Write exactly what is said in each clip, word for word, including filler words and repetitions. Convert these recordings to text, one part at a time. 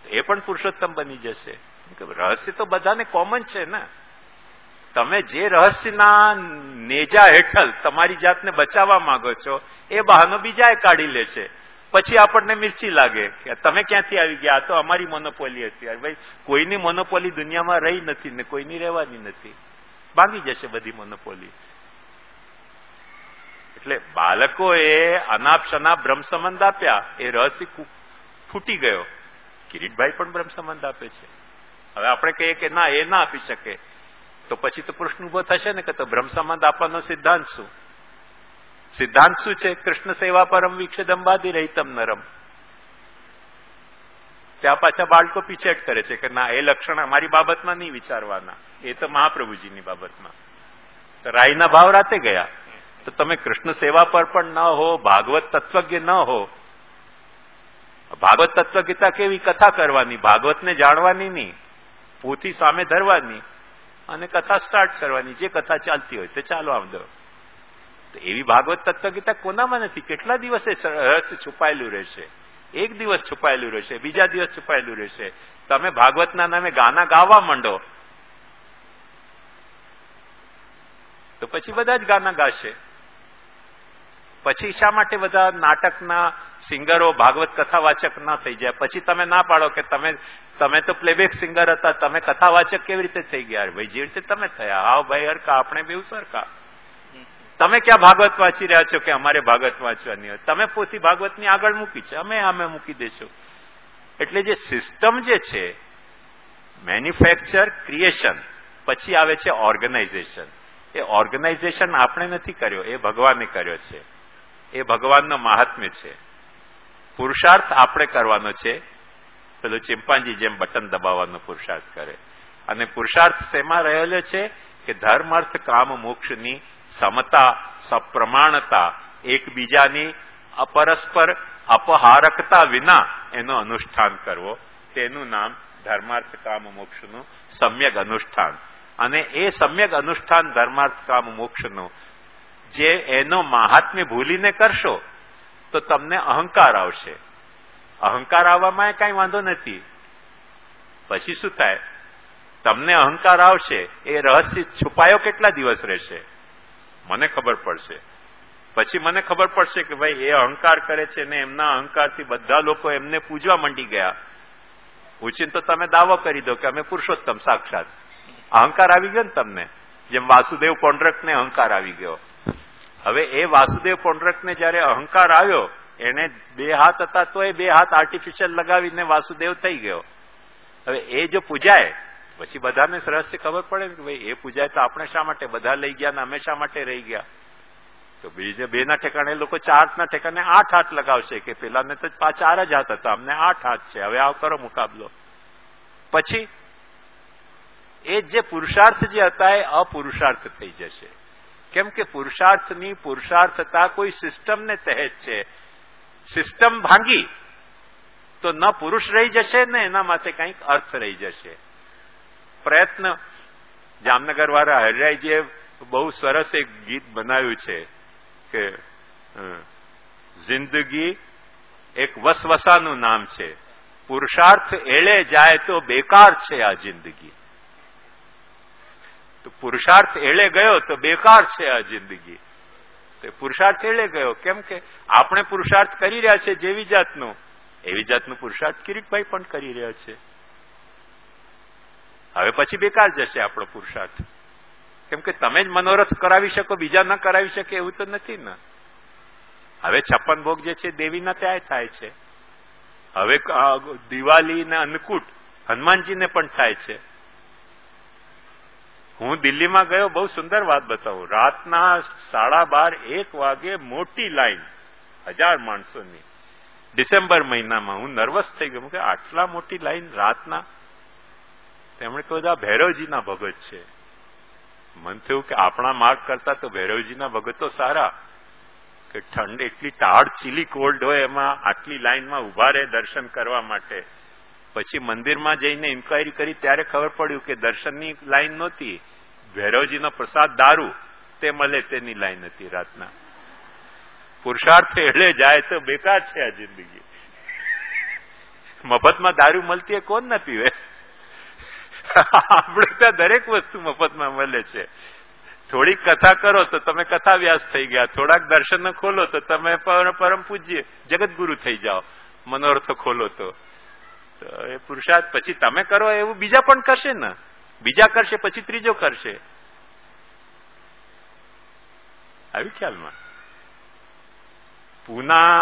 એ પણ પુરુષોત્તમ બની જશે. રહસ્ય તો બધાને કોમન છે ને. તમે જે રહસ્યના નેજા હેઠળ તમારી જાતને બચાવવા માંગો છો એ બહાનો બીજાએ કાઢી લેશે. પછી આપણને મિર્ચી લાગે કે તમે ક્યાંથી આવી ગયા, આ તો અમારી મોનોપોલી હતી. ભાઈ કોઈની મોનોપોલી દુનિયામાં રહી નથી ને કોઈની રહેવાની નથી, ભાંગી જશે બધી મોનોપોલી. એટલે બાળકોએ અનાપ શનાપ બ્રહ્મ સંબંધ આપ્યા, એ રહસ્ય ફૂટી ગયો. કિરીટભાઈ પણ બ્રહ્મ સંબંધ આપે છે. હવે આપણે કહીએ કે ના, એ ના આપી શકે, તો પછી તો પ્રશ્ન ઉભો થશે ને કે તો બ્રહ્મ સંબંધ આપવાનો સિદ્ધાંત શું? સિદ્ધાંત શું છે? કૃષ્ણ સેવા પરમ વિક્ષેદંબાદી રહિતમ નરમ. ત્યાં પાછા બાળકો પીછેટ કરે છે કે ના, એ લક્ષણ અમારી બાબતમાં નહીં વિચારવાના, એ તો મહાપ્રભુજીની બાબતમાં. તો રાયના ભાવ રાતે ગયા. તો તમે કૃષ્ણ સેવા પર પણ ન હો, ભાગવત તત્વજ્ઞ ન હો. ભાગવત તત્વગીતા કેવી? કથા કરવાની, ભાગવતને જાણવાની નહીં, પોથી સામે ધરવાની અને કથા સ્ટાર્ટ કરવાની. જે કથા ચાલતી હોય તે ચાલો આમ દો. તો એવી ભાગવત તત્વગીતા કોનામાં નથી? કેટલા દિવસે રહસ્ય છુપાયેલું રહેશે? એક દિવસ છુપાયેલું રહેશે, બીજા દિવસ છુપાયેલું રહેશે. તમે ભાગવતના નામે ગાના ગાવા માંડો તો પછી બધા જ ગાના ગાશે. પછી શા માટે બધા નાટકના સિંગરો ભાગવત કથાવાચક ના થઈ જાય? પછી તમે ના પાડો કે તમે તમે તો પ્લેબેક સિંગર હતા, તમે કથાવાચક કેવી રીતે થઈ ગયા? ભાઈ જે રીતે તમે થયા, આવ ભાઈ હરકા, આપણે બેઉ સરખા. તમે ક્યાં ભાગવત વાંચી રહ્યા છો કે અમારે ભાગવત વાંચવાની હોય? તમે પોથી ભાગવતની આગળ મૂકી છે, અમે અમે મૂકી દેશું. એટલે જે સિસ્ટમ જે છે, મેન્યુફેક્ચર ક્રિએશન, પછી આવે છે ઓર્ગેનાઇઝેશન. એ ઓર્ગેનાઇઝેશન આપણે નથી કર્યો, એ ભગવાને કર્યો છે. એ ભગવાનનો મહાત્મ્ય છે. પુરુષાર્થ આપણે કરવાનો છે. પેલો ચિંપાંજી જેમ બટન દબાવવાનો પુરુષાર્થ કરે. અને પુરુષાર્થ શેમાં રહેલો છે કે ધર્મ, અર્થ, કામ, મોક્ષની સમતા, સપ્રમાણતા, એકબીજાની અપરસ્પર અપહારકતા વિના એનો અનુષ્ઠાન કરવો. તેનું નામ ધર્માર્થ કામ મોક્ષનું સમ્યક અનુષ્ઠાન. અને એ સમ્યક અનુષ્ઠાન ધર્માર્થ કામ મોક્ષનું જે એનો મહાત્મ્ય ભૂલીને કરશો તો તમને અહંકાર આવશે. અહંકાર આવવામાં કઈ વાંધો નથી. પછી શું થાય? તમને અહંકાર આવશે, એ રહસ્ય છુપાયો કેટલા દિવસ રહેશે? મને ખબર પડશે. પછી મને ખબર પડશે કે ભાઈ એ અહંકાર કરે છે ને એમના અહંકારથી બધા લોકો એમને પૂજવા માંડી ગયા. પૂછીને તો તમે દાવો કરી દો કે અમે પુરુષોત્તમ સાક્ષાત. અહંકાર આવી ગયો ને તમને, જેમ વાસુદેવ પૌંડરકને અહંકાર આવી ગયો. હવે એ વાસુદેવ પૌંડરકને જયારે અહંકાર આવ્યો, એને બે હાથ હતા તો એ બે હાથ આર્ટિફિશિયલ લગાવીને વાસુદેવ થઈ ગયો. હવે એ જો પૂજાય પછી બધાને રહસ્ય ખબર પડે ને કે ભાઈ એ પૂજાય તો આપણે શા માટે બધા લઈ ગયા ને અમે શા માટે રહી ગયા? તો બીજે બે ના ઠેકાણે લોકો ચાર ના ઠેકાણે આઠ હાથ લગાવશે કે પેલાને તો ચાર જ હાથ હતા, અમને આઠ હાથ છે, હવે આવ કરો મુકાબલો. પછી એ જે પુરુષાર્થ જે હતા એ અપુરુષાર્થ થઈ જશે. કેમ કે પુરુષાર્થની પુરુષાર્થતા કોઈ સિસ્ટમને તહેત છે. સિસ્ટમ ભાંગી તો ન પુરુષ રહી જશે ને એના માટે કંઈક અર્થ રહી જશે. પ્રયત્ન જામનગર વાળા હરિરાયજીએ બહુ સરસ એક ગીત બનાવ્યું છે કે જિંદગી એક વસવસાનું નામ છે, પુરુષાર્થ એળે જાય તો બેકાર છે આ જિંદગી. તો પુરુષાર્થ એળે ગયો તો બેકાર છે આ જિંદગી. તો પુરુષાર્થ એળે ગયો કેમ કે આપણે પુરુષાર્થ કરી રહ્યા છે જેવી જાતનું, એવી જાતનું પુરુષાર્થ કિરીટભાઈ પણ કરી રહ્યા છે. હવે પછી બેકાર જશે આપણો પુરુષાર્થ. કેમ કે તમે જ મનોરથ કરાવી શકો, બીજા ન કરાવી શકે એવું તો નથી ને. હવે છપ્પન ભોગ જે છે દેવીના ત્યાં થાય છે. હવે દિવાળી ને અન્નકૂટ હનુમાનજીને પણ થાય છે. હું દિલ્હીમાં ગયો, બહુ સુંદર વાત બતાવું. રાતના સાડા બાર એક વાગે મોટી લાઈન, હજાર માણસોની, ડિસેમ્બર મહિનામાં. હું નર્વસ થઈ ગયો કે આટલા મોટી લાઈન રાતના. તેમણે કહ્યું આ ભૈરવજીના ભગત છે. મન થયું કે આપણા માર્ગ કરતા તો ભૈરવજીના ભગતો સારા, કે ઠંડ એટલી ટાઢ ચીલી કોલ્ડ હોય એમાં આટલી લાઈનમાં ઉભા રહે દર્શન કરવા માટે. પછી મંદિરમાં જઈને ઇન્ક્વાયરી કરી ત્યારે ખબર પડ્યું કે દર્શનની લાઈન નહોતી, ભૈરવજીનો પ્રસાદ દારૂ તે મળે તેની લાઈન હતી રાતના. પુરુષાર્થ એટલે જાય તો બેકાર છે આ જિંદગી. મફતમાં દારૂ મળતી એ કોણ ન પીવે? આપણે ત્યાં દરેક વસ્તુ મફતમાં મળે છે. થોડીક કથા કરો તો તમે કથા વ્યાસ થઈ ગયા, થોડાક દર્શન ખોલો તો તમે પરમ પૂજ્ય જગતગુરુ થઈ જાઓ, મનોરથો ખોલો તો એ પુરુષાર્થ પછી તમે કરો એવું બીજા પણ કરશે ને, બીજા કરશે પછી ત્રીજો કરશે. આવી ખ્યાલમાં પૂના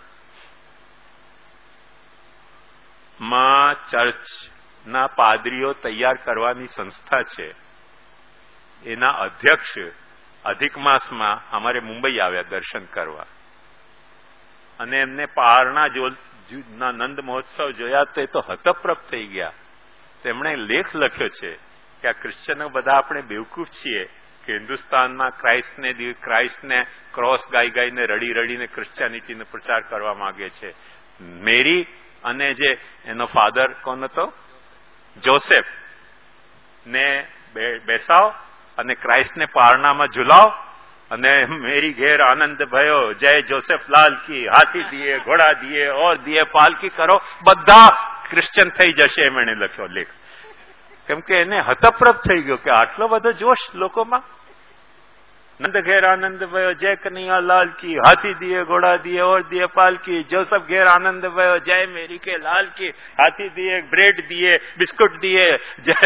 માં ચર્ચ ના પાદરીઓ તૈયાર કરવાની સંસ્થા છે. એના અધ્યક્ષ અધિક માસમાં અમારે મુંબઈ આવ્યા દર્શન કરવા, અને એમને પહાડના જો ના નંદ મહોત્સવ જોયા તો એ તો હતપ્રભ થઈ ગયા. તેમણે લેખ લખ્યો છે કે આ ક્રિશ્ચનો બધા આપણે બેવકૂફ છીએ કે હિન્દુસ્તાનમાં ક્રાઇસ્ટને ક્રાઇસ્ટને ક્રોસ ગાઈ ગાઈને રડી રડીને ક્રિશ્ચિયાનિટીનો પ્રચાર કરવા માંગે છે. મેરી અને જે એનો ફાધર કોણ હતો, જોસેફ, ને બેસાવ અને ક્રાઇસ્ટને પારણામાં ઝુલાવ અને મેરી ઘેર આનંદ ભયો, જય જોસેફ લાલ કી, હાથી દિયે ઘોડા દિયે ઓર દિયે પાલકી કરો, બધા ક્રિશ્ચિયન થઈ જશે એમ એને લખ્યો લેખ. કેમ કે એને હતપ્રભ થઈ ગયો કે આટલો બધો જોશ લોકોમાં. નંદ ઘેર આનંદ ભયો, જય કનૈયા લાલ કી, હાથી દિયે ઘોડા દિયે ઓર દિયે પાલકી, જોસફ ઘેર આનંદ ભયો, જય મેરી કે લાલ કી, હાથી દિયે બ્રેડ દિયે બિસ્કુટ દિયે, જય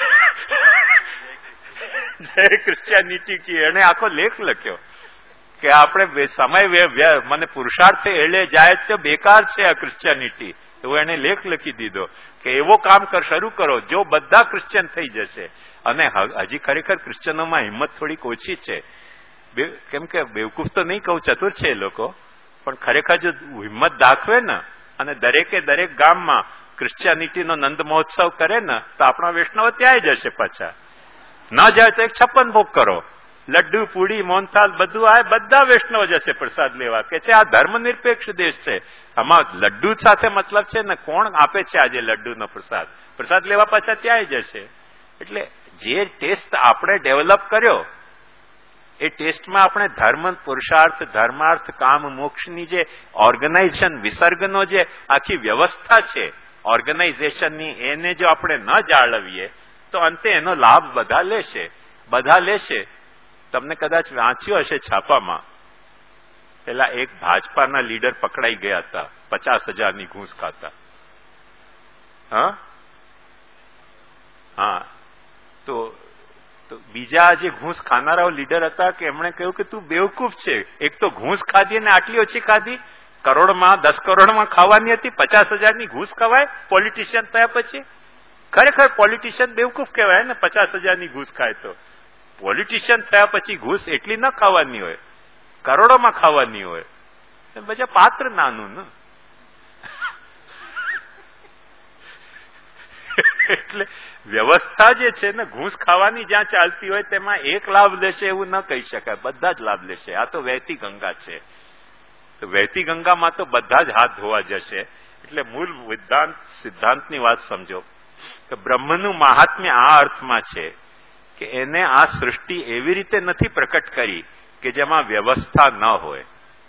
જય ક્રિશ્ચિયાનિટી કી. એને આખો લેખ લખ્યો કે આપણે સમય મને પુરુષાર્થે એળે જાય છે, બેકાર છે આ ક્રિશ્ચિયાનિટી. એવો એને લેખ લખી દીધો કે એવો કામ કર શરૂ કરો જો બધા ક્રિશ્ચિયન થઈ જશે. અને હજી ખરેખર ક્રિશ્ચિયનોમાં હિંમત થોડીક ઓછી છે, કેમ કે બેવકૂફ તો નહીં કહું, ચતુર છે એ લોકો, પણ ખરેખર જો હિંમત દાખવે ને અને દરેકે દરેક ગામમાં ક્રિશ્ચિયાનિટીનો નંદ મહોત્સવ કરે ને તો આપણા વૈષ્ણવ ત્યાં જશે. પાછા ન જાય તો એક છપ્પન ભોગ કરો, લડ્ડુ પૂડી મોહનથાલ બધું આ બધા વૈષ્ણવ જશે પ્રસાદ લેવા. કે છે આ ધર્મનિરપેક્ષ દેશ છે, આમાં લડ્ડુ સાથે મતલબ છે ને કોણ આપે છે આજે લડ્ડુનો પ્રસાદ, પ્રસાદ લેવા પાછા ત્યાં જશે. એટલે જે ટેસ્ટ આપણે ડેવલપ કર્યો એ ટેસ્ટમાં આપણે ધર્મ પુરુષાર્થ ધર્માર્થ કામ મોક્ષની જે ઓર્ગેનાઇઝેશન વિસર્ગનો જે આખી વ્યવસ્થા છે ઓર્ગેનાઇઝેશનની, એને જો આપણે ન જાળવીએ તો અંતે એનો લાભ બધા લેશે, બધા લેશે. તમને કદાચ વાંચ્યું હશે છાપામાં, પેલા એક ભાજપાના લીડર પકડાઈ ગયા હતા પચાસ હજારની ઘૂસ ખાતા. હા હા તો બીજા જે ઘૂસ ખાનારાઓ લીડર હતા કે એમણે કહ્યું કે તું બેવકૂફ છે, એક તો ઘૂસ ખાધી ને આટલી ઓછી ખાધી, કરોડમાં દસ કરોડમાં ખાવાની હતી, પચાસ હજારની ઘૂસ ખવાય પોલિટિશિયન થયા પછી? ખરેખર પોલિટિશિયન બેવકૂફ કહેવાય ને, પચાસ હજારની ઘૂસ ખાય તો. પોલિટિશિયન થયા પછી ઘૂસ એટલી ન ખાવાની હોય, કરોડોમાં ખાવાની હોય. બધા પાત્ર નાનું ને એટલે વ્યવસ્થા જે છે ને ઘૂસ ખાવાની જ્યાં ચાલતી હોય તેમાં એક લાભ લેશે એવું ન કહી શકાય, બધા જ લાભ લેશે. આ તો વહેતી ગંગા છે, તો વહેતી ગંગામાં તો બધા જ હાથ ધોવા જશે. એટલે મૂળ સિદ્ધાંત સિદ્ધાંતની વાત સમજો કે બ્રહ્મનું મહાત્મ્ય આ અર્થમાં છે કે એને આ સૃષ્ટિ એવી રીતે નથી પ્રકટ કરી કે જેમાં વ્યવસ્થા ન હોય,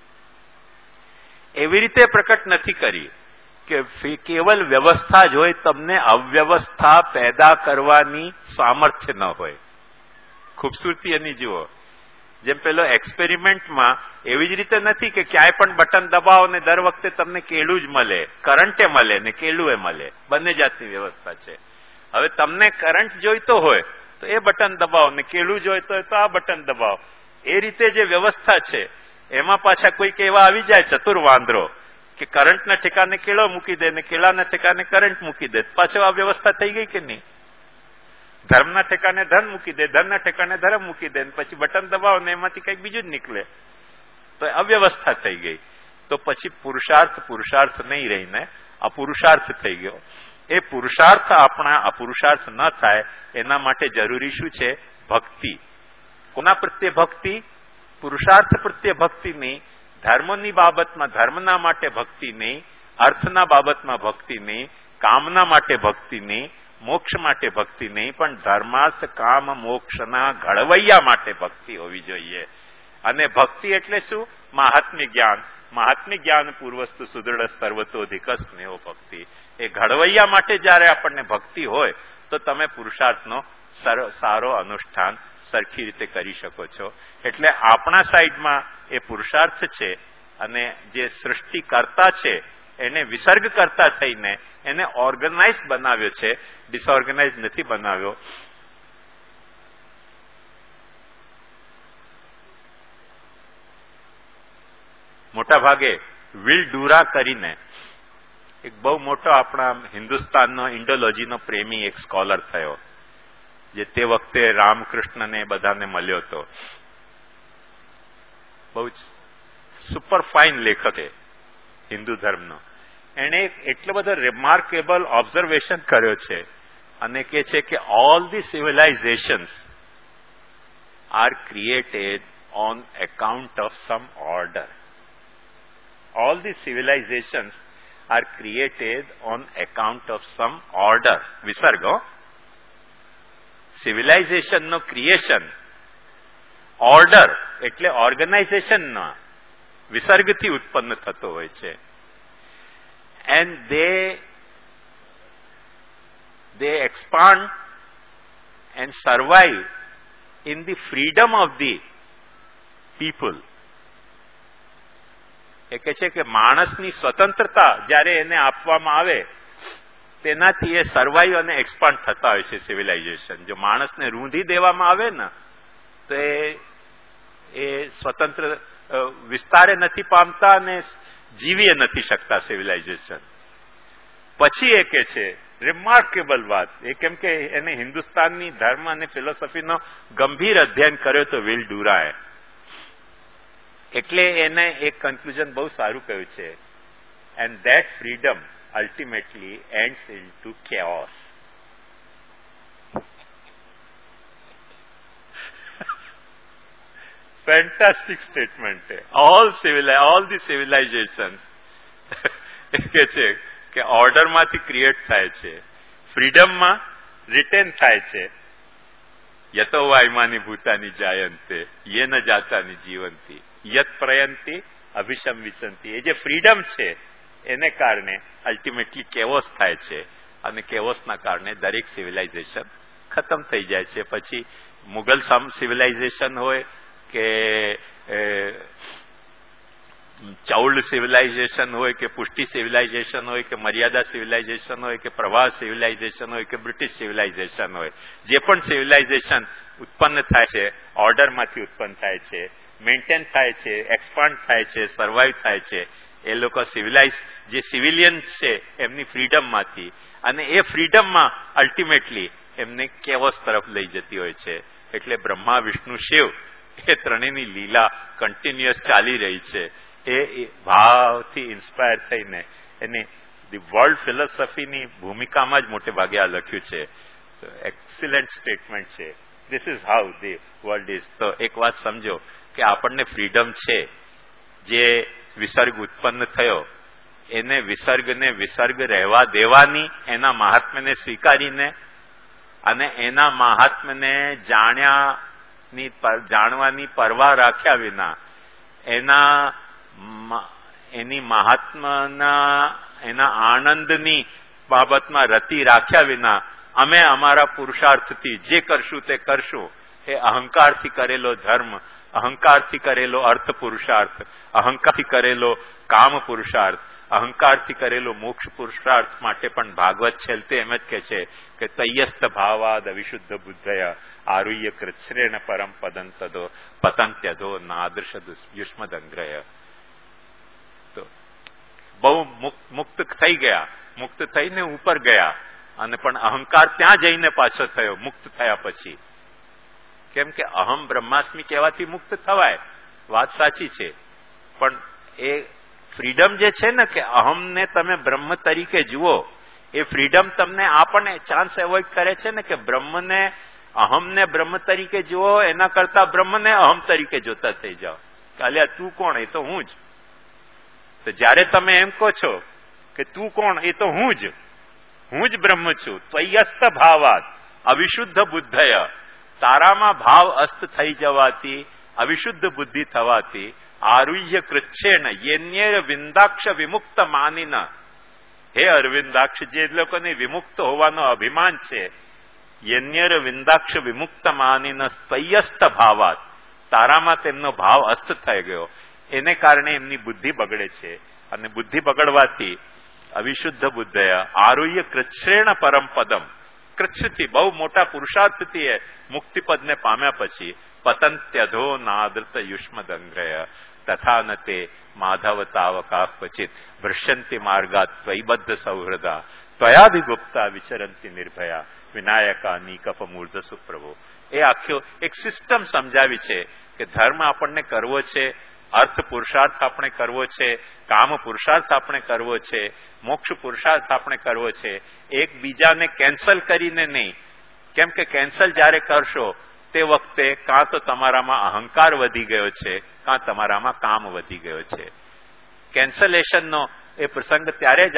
એવી રીતે પ્રકટ નથી કરી કે કેવલ વ્યવસ્થા જ હોય, તમને અવ્યવસ્થા પેદા કરવાની સામર્થ્ય ન હોય. ખૂબસૂરતી એની જુઓ, જેમ પેલો એક્સપેરિમેન્ટમાં એવી જ રીતે નથી કે ક્યાંય પણ બટન દબાવો ને દર વખતે તમને કેળું જ મળે, કરંટે મળે ને કેળું એ મળે, બંને જાતની વ્યવસ્થા છે. હવે તમને કરંટ જોઈતો હોય તો એ બટન દબાવો ને કેળું જોઈતો હોય તો આ બટન દબાવો. એ રીતે જે વ્યવસ્થા છે એમાં પાછા કોઈક એવા આવી જાય ચતુર વાંદરો કે કરંટના ઠેકાને કેળો મૂકી દે ને કેળાના ઠેકાને કરંટ મૂકી દે, પાછો આ વ્યવસ્થા થઈ ગઈ કે નહીં? ધર્મના ઠેકાને ધન મૂકી દે, ધનના ઠેકાને ધર્મ મૂકી દે, પછી બટન દબાવો ને એમાંથી કંઈક બીજું જ નીકળે, તો અવ્યવસ્થા થઈ ગઈ. તો પછી પુરુષાર્થ પુરુષાર્થ નહીં રહીને અપુરુષાર્થ થઈ ગયો. એ પુરુષાર્થ આપણા અપુરુષાર્થ ન થાય એના માટે જરૂરી શું છે? ભક્તિ. કોના પ્રત્યે ભક્તિ? પુરુષાર્થ પ્રત્યે ભક્તિ નહીં, ધર્મની બાબતમાં ધર્મના માટે ભક્તિ નહીં, અર્થના બાબતમાં ભક્તિ નહીં, કામના માટે ભક્તિ નહીં, મોક્ષ માટે ભક્તિ નહીં, પણ ધર્માર્થ કામ મોક્ષના ઘડવૈયા માટે ભક્તિ હોવી જોઈએ. અને ભક્તિ એટલે શું? મહાત્મ્ય જ્ઞાન. મહાત્મ્ય જ્ઞાન પૂર્વસ્તુ સુદૃઢ સર્વતોધિક સ્નેહો ભક્તિ. એ ઘડવૈયા માટે જયારે આપણને ભક્તિ હોય તો તમે પુરુષાર્થનો સારો અનુષ્ઠાન સરખી રીતે કરી શકો છો. એટલે આપણા સાઈડમાં એ પુરુષાર્થ છે અને જે સૃષ્ટિકર્તા છે એને વિસર્ગ કરતા થઈને એને ઓર્ગેનાઇઝ બનાવ્યો છે, ડિસઓર્ગેનાઇઝ નથી બનાવ્યો. મોટા ભાગે વિલ ડુરા કરીને એક બહુ મોટો આપણા હિન્દુસ્તાનનો ઇન્ડોલોજીનો પ્રેમી એક સ્કોલર થયો, જે તે વખતે રામકૃષ્ણને બધાને મળ્યો હતો. બહુ જ સુપર ફાઇન લેખક એ હિન્દુ ધર્મનો. એણે એટલો બધો રિમાર્કેબલ ઓબ્ઝર્વેશન કર્યો છે અને કે છે કે all the civilizations are created on account of some order. All the civilizations are created on account of some order. Visargo. Civilization no creation. Order. એટલે organization ના વિસર્ગથી ઉત્પન્ન થતો હોય છે. And they, they expand and survive in the freedom of the people. એ કહે છે કે માણસની સ્વતંત્રતા જયારે એને આપવામાં આવે તેનાથી એ સર્વાઈવ અને એક્સપાન્ડ થતા હોય છે સિવિલાઇઝેશન. જો માણસને રૂંધી દેવામાં આવે ને તો એ સ્વતંત્ર વિસ્તારે નથી પામતા અને જીવી નથી શકતા સિવિલાઇઝેશન. પછી એ કે છે રિમાર્કેબલ વાત, એ કેમ કે એને હિન્દુસ્તાનની ધર્મ અને ફિલોસોફીનો ગંભીર અધ્યયન કર્યો તો વિલ ડુરાએ. એટલે એને એક કન્ક્લુઝન બહુ સારું કહ્યું છે, and that freedom ultimately ends into chaos. Fantastic statement છે. ઓલ સિવિલાઇ ઓલ ધી સિવિલાઇઝેશન્સ કે છે કે ઓર્ડરમાંથી ક્રિએટ થાય છે, ફ્રીડમમાં રિટેન થાય છે. યતો વાયમાની ભૂતાની જાયંતે યે ન જાતાની જીવંતી યત પ્રયંતી અભિષમ વિસંતી. એ જે ફ્રીડમ છે એને કારણે અલ્ટિમેટલી કેવોસ થાય છે અને કેવોસના કારણે દરેક સિવિલાઇઝેશન ખતમ થઈ જાય છે. પછી મુગલ સિવિલાઇઝેશન હોય કે ચૌલ સિવિલાઇઝેશન હોય કે પુષ્ટિ સિવિલાઇઝેશન હોય કે મર્યાદા સિવિલાઇઝેશન હોય કે પ્રવાહ સિવિલાઇઝેશન હોય કે બ્રિટિશ સિવિલાઇઝેશન હોય, જે પણ સિવિલાઇઝેશન ઉત્પન્ન થાય છે ઓર્ડરમાંથી ઉત્પન્ન થાય છે, મેન્ટેન થાય છે, એક્સપાન્ડ થાય છે, સર્વાઈવ થાય છે. એ લોકો સિવિલાઇઝ જે સિવિલિયન્સ છે એમની ફ્રીડમમાંથી, અને એ ફ્રીડમમાં અલ્ટિમેટલી એમને કેવોસ તરફ લઈ જતી હોય છે. એટલે બ્રહ્મા વિષ્ણુ શિવ એ ત્રણેયની લીલા કન્ટિન્યુઅસ ચાલી રહી છે. એ ભાવથી ઇન્સ્પાયર થઈને એને ધી વર્લ્ડ ફિલોસોફીની ભૂમિકામાં જ મોટે ભાગે આ લખ્યું છે. એક્સિલન્ટ સ્ટેટમેન્ટ છે. This is how the world is. તો એક વાત સમજો કે આપણને ફ્રીડમ છે, જે વિસર્ગ ઉત્પન્ન થયો એને વિસર્ગને વિસર્ગ રહેવા દેવાની, એના મહાત્મ્યને સ્વીકારીને અને એના મહાત્મ્યને જાણ્યાની જાણવાની પરવા રાખ્યા વિના, એના એની મહાત્માના એના આનંદની બાબતમાં રતિ રાખ્યા વિના અમે અમારા પુરુષાર્થથી જે કરશું તે કરશું, એ અહંકારથી કરેલો ધર્મ, અહંકારથી કરેલો અર્થ પુરુષાર્થ, અહંકારથી કરેલો કામ પુરુષાર્થ, અહંકારથી કરેલો મોક્ષ પુરુષાર્થ માટે પણ ભાગવત છેલ્તે એમ જ કે છે કે તૈયસ્ત ભાવાદ અવિશુદ્ધ બુદ્ધય આરુહ્ય કૃત્સ્રેણ પરમ પદં તદો પતંત્યધો નાદૃશ યુષ્મદંગ્રય. તો બહુ મુક્ત થઈ ગયા, મુક્ત થઈને ઉપર ગયા, અને પણ અહંકાર ત્યાં જઈને પાછો થયો મુક્ત થયા પછી. કેમ કે અહમ બ્રહ્માસ્મિ કહેવાથી મુક્ત થવાય, વાત સાચી છે, પણ એ ફ્રીડમ જે છે ને કે અહમને તમે બ્રહ્મ તરીકે જુઓ, એ ફ્રીડમ તમને આ પણ ચાન્સ એવોઇડ કરે છે ને કે બ્રહ્મને અહમને બ્રહ્મ તરીકે જુઓ એના કરતા બ્રહ્મને અહમ તરીકે જોતા થઈ જાઓ કે અલ્યા તું કોણ, એ તો હું જ. તો જયારે તમે એમ કહો છો કે તું કોણ, એ તો હું જ, હું જ બ્રહ્મ છું, ત્વયસ્ત ભાવાત અવિશુદ્ધ બુદ્ધય, તારામાં ભાવ અસ્ત થઈ જવાથી, અવિશુદ્ધ બુદ્ધિ થવાથી આરુહ્ય કૃચ્છેણ યેન્યર વિંદાક્ષ વિમુક્ત માનિન, હે અરવિંદાક્ષ, જે લોકોને વિમુક્ત હોવાનો અભિમાન છે, યન્યર વિંદાક્ષ વિમુક્ત માનીન સ્તયસ્ત ભાવાત, તારામાં તેમનો ભાવ અસ્ત થઈ ગયો, એને કારણે એમની બુદ્ધિ બગડે છે. અને બુદ્ધિ બગડવાથી અવિશુદ્ધ બુદ્ધય આરુહ્ય કૃચ્છ્રેણ પરમ પદમ, કૃચ્છથી બહુ મોટા પુરુષાર્થથી મુક્તિ પદને પામ્યા પછી પતંત્યધો નાદૃત યુષ્મદંગ્રય તથા ન તે માધવ તાવકા ક્વચિત ભ્રશ્યંતિ માર્ગાત ત્વયબદ્ધ સૌહૃદા ત્વયાભિગુપ્તા વિચરંતિ નિર્ભયા વિનાયકા નિકપ મૂર્ધ સુપ્રભો. એ આખો એક સિસ્ટમ સમજાવી છે કે ધર્મ આપણને કરવો છે, અર્થ પુરુષાર્થ આપણે કરવો છે, કામ પુરુષાર્થ આપણે કરવો છે, મોક્ષ પુરુષાર્થ આપણે કરવો છે, એકબીજાને કેન્સલ કરીને નહીં. કેમ કે કેન્સલ જયારે કરશો તે વખતે કાં તો તમારામાં અહંકાર વધી ગયો છે, કાં તમારામાં કામ વધી ગયો છે. કેન્સલેશનનો એ પ્રસંગ ત્યારે જ